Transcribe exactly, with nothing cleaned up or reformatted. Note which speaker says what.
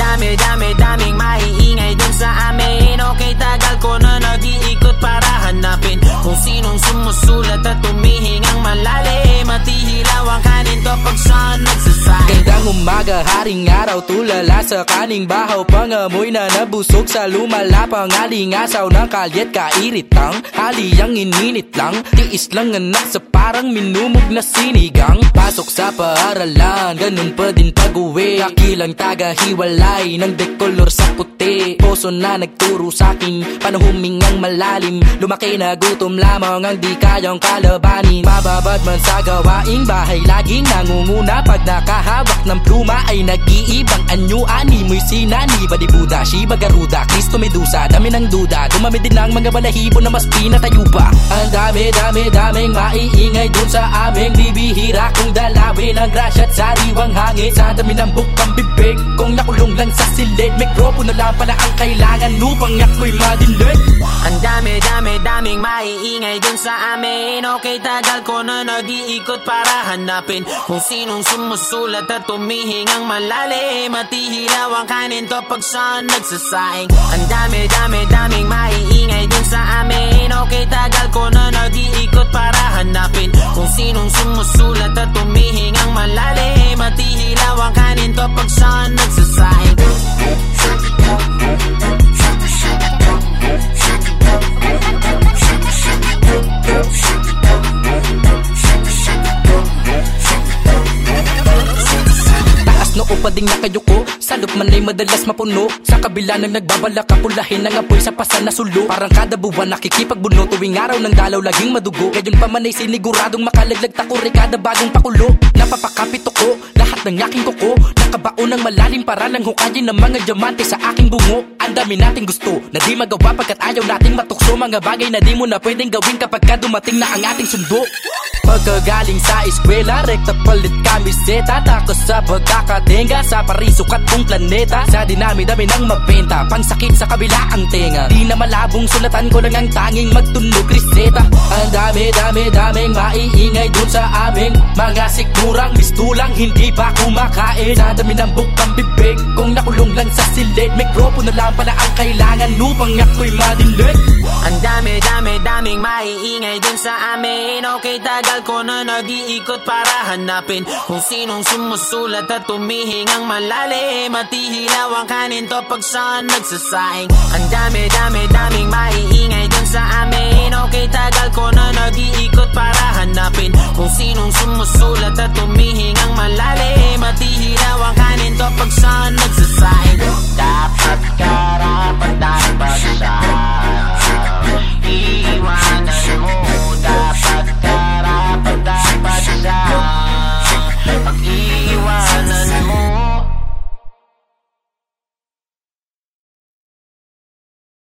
Speaker 1: dami, dami, daming maiingay dun sa amin. Okay, tagal ko na nag-iikot para hanapin kung sinong sumusulat at tumihingang malalim. Matihilaw ang kanin to pag saan nagsasahin.
Speaker 2: Gandang umaga, haring araw, tulala sa kaning bahaw. Pangamoy na nabusog sa lumalapang alingasaw ng kalyet, kairitang haliyang ininit lang. Tiis lang anak sa parang minumog na sinigang. Pasok sa paaralan, ganun pa din pag-uwi. Kakilang taga-hiwalay ng dekolor sa puti. Poso na nagturo sa'kin paano humingang malalim. Lumaki na gutom lamang ang di kayang kalabanin. Mababad man sa gawaing bahay, laging nangunguna. Pag nakahawak ng pluma ay nag-iibang anyo. Animoy sinani, Badibuda, Shiba, Garuda, Kristo, Medusa. Dami ng duda, dumami din ang mga balahibo na mas pinatayo pa. Ang dami, dami, daming maiingay dun sa aming bibihira. Kung dalawin ang grasya at sariwang hangin, sa dami ng bukang bibig. Kung nakulong lang sa silid, mikropono lang pala ang kailangan upang ako'y madinig.
Speaker 1: Ang dami, dami, daming maiingay dun sa amin. Okay, tagal ko na nag-iikot para hanapin kung sinong sumusulat at tumihingang malalim. Matihilaw ang kanin to pag saan nagsasaing. Ang dami, dami, daming maiingay dun sa amin. Okay, tagal ko na nag-iikot para hanapin kung sinong sumusulat at tumihingang malalim. Matihilaw ang kanin to pag saan nagsasaing.
Speaker 2: Noo pa ding nakayuko, sa loop man ay madalas mapuno. Sa kabila ng nagbabalak, kapulahin ng apoy sa pasan na sulo. Parang kada buwan nakikipagbuno, tuwing araw ng dalaw laging madugo. Gayon pa man ay siniguradong makalaglag takuri kada bagong pakulo. Napapakapit ko, lahat ng aking kuko, nakabaon ng malalim para lang hukayin ng mga diamante sa aking bungo. Ang dami nating gusto, na di magawa pagkat ayaw nating matukso. Mga bagay na di mo na pwedeng gawin kapag ka dumating na ang ating sundo. Pagkagaling sa eskwela, rekta palit kamiseta. Takos sa pagkakatenga, sa parisukat kong planeta. Sa dinami-dami ng mabenta, pangsakit sa kabila ang tenga. Di na malabong sulatan ko lang ang tanging magtunog reseta. Ang dami-dami daming maiingay dun sa aming mga sigurang mistulang hindi pa kumakain. Sa dami ng bukang bibig, kung nakulong lang sa silid, mikropono lang pala ang kailangan upang ako'y madinig.
Speaker 1: Ang dami, dami, daming maiingay dun sa amin. Okay, tagal ko na nag-iikot para hanapin kung sinong sumusulat at tumihingang malalim. Matihilaw ang kanin to pag saan nagsasaing. Ang dami, dami, daming maiingay dun sa amin. Okay, tagal ko na nag-iikot para hanapin kung sinong sumusulat at tumihingang